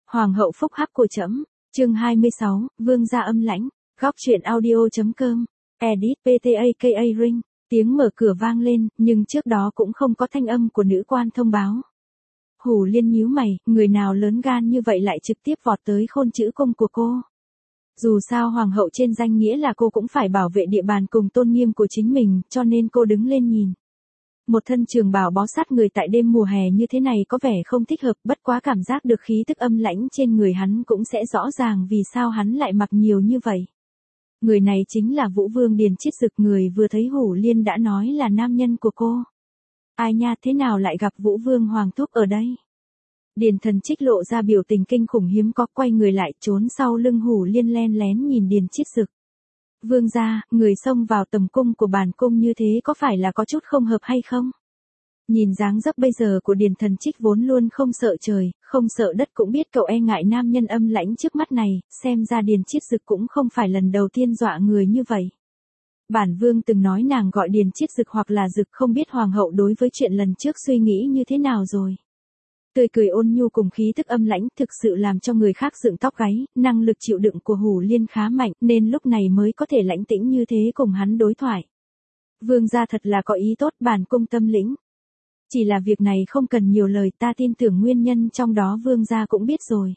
Hoàng hậu phúc hắc của trẫm. Chương 26, vương gia âm lãnh. Góc truyện audio.com. Edit PTAKA Ring. Tiếng mở cửa vang lên, nhưng trước đó cũng không có thanh âm của nữ quan thông báo. Hủ Liên nhíu mày, người nào lớn gan như vậy lại trực tiếp vọt tới khôn chữ cung của cô. Dù sao hoàng hậu trên danh nghĩa là cô cũng phải bảo vệ địa bàn cùng tôn nghiêm của chính mình, cho nên cô đứng lên nhìn. Một thân trường bào bó sát người tại đêm mùa hè như thế này có vẻ không thích hợp, bất quá cảm giác được khí tức âm lãnh trên người hắn cũng sẽ rõ ràng vì sao hắn lại mặc nhiều như vậy. Người này chính là Vũ Vương Điền Chiết Dực, người vừa thấy Hủ Liên đã nói là nam nhân của cô. Ai nha, thế nào lại gặp Vũ Vương Hoàng thúc ở đây? Điền Thần Trích lộ ra biểu tình kinh khủng hiếm có, quay người lại trốn sau lưng Hủ Liên len lén nhìn Điền Chiết Dực. Vương gia, người xông vào tầm cung của bản cung như thế có phải là có chút không hợp hay không? Nhìn dáng dấp bây giờ của Điền Thần Trích vốn luôn không sợ trời, không sợ đất cũng biết cậu e ngại nam nhân âm lãnh trước mắt này, xem ra Điền Chiết Dực cũng không phải lần đầu tiên dọa người như vậy. Bản vương từng nói nàng gọi Điền Chiết Dực hoặc là Dực, không biết hoàng hậu đối với chuyện lần trước suy nghĩ như thế nào rồi. Tươi cười ôn nhu cùng khí tức âm lãnh thực sự làm cho người khác dựng tóc gáy, năng lực chịu đựng của Hủ Liên khá mạnh nên lúc này mới có thể lãnh tĩnh như thế cùng hắn đối thoại. Vương gia thật là có ý tốt, bản cung tâm lĩnh. Chỉ là việc này không cần nhiều lời, ta tin tưởng nguyên nhân trong đó vương gia cũng biết rồi.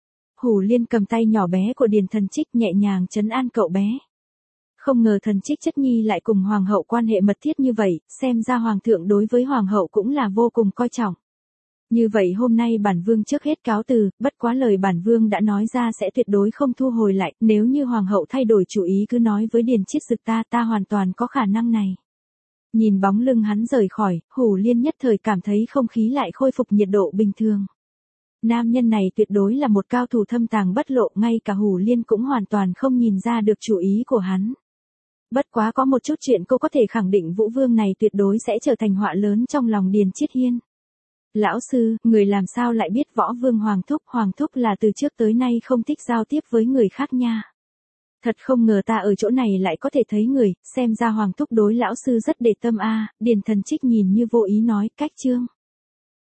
Hủ Liên cầm tay nhỏ bé của Điền Thần Trích nhẹ nhàng trấn an cậu bé. Không ngờ Thần Trích chất nhi lại cùng hoàng hậu quan hệ mật thiết như vậy, xem ra hoàng thượng đối với hoàng hậu cũng là vô cùng coi trọng. Như vậy hôm nay bản vương trước hết cáo từ, bất quá lời bản vương đã nói ra sẽ tuyệt đối không thu hồi lại, nếu như hoàng hậu thay đổi chủ ý cứ nói với Điền Chiết Dực ta hoàn toàn có khả năng này. Nhìn bóng lưng hắn rời khỏi, Hủ Liên nhất thời cảm thấy không khí lại khôi phục nhiệt độ bình thường. Nam nhân này tuyệt đối là một cao thủ thâm tàng bất lộ, ngay cả Hủ Liên cũng hoàn toàn không nhìn ra được chủ ý của hắn. Bất quá có một chút chuyện cô có thể khẳng định, Vũ Vương này tuyệt đối sẽ trở thành họa lớn trong lòng Điền Chiết Hiên. Lão sư, người làm sao lại biết Võ Vương Hoàng thúc là từ trước tới nay không thích giao tiếp với người khác nha. Thật không ngờ ta ở chỗ này lại có thể thấy người, xem ra hoàng thúc đối lão sư rất để tâm a. Điền Thần Trích nhìn như vô ý nói, cách chương.